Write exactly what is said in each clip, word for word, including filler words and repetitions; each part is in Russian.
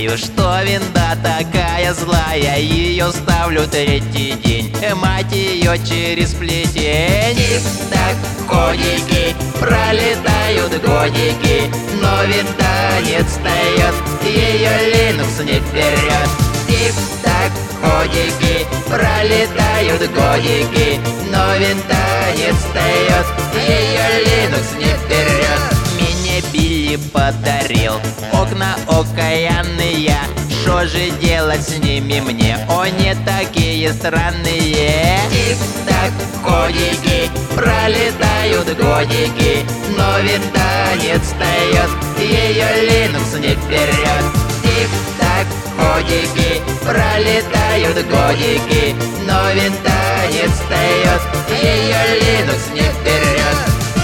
знаю, что винда такая злая, ее ставлю третий день, мать ее через плетень. Тик-так, ходики, пролетают годики, но винда не отстает, ее Linux не вперед. Тик-так, ходики, пролетают годики, но винда не отстает, ее Linux не вперед. Мне Билли подарил окна окаянные, что же делать с ними мне? Они такие странные. Тик-так, ходики, пролетают годики, но винда не отстает, ее Linux не вперед. Тик-так, ходики, пролетают годики, но винда не отстает, ее Linux не вперед.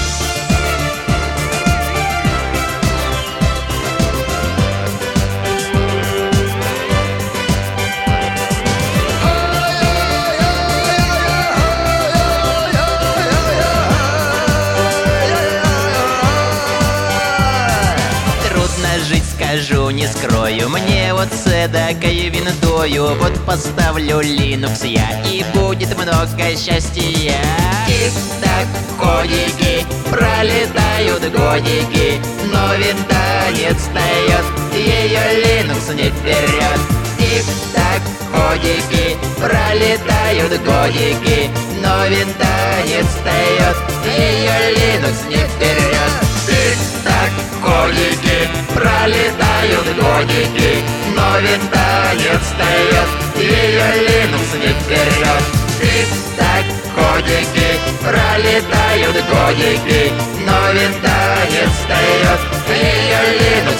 Жить скажу, не скрою, мне вот с эдакой виндою вот поставлю Linux я, и будет много счастья. Тик-так, ходики, пролетают годики, но винда не отстает, ее Linux не вперед. Тик-так, ходики, пролетают годики, но винда не отстает, ее Linux не вперед. Тик-так, ходики, пролетают годики, но винда не отстает, ее Linux не вперед. Тик-так, ходики, пролетают годики, но винда не отстает, ее Linux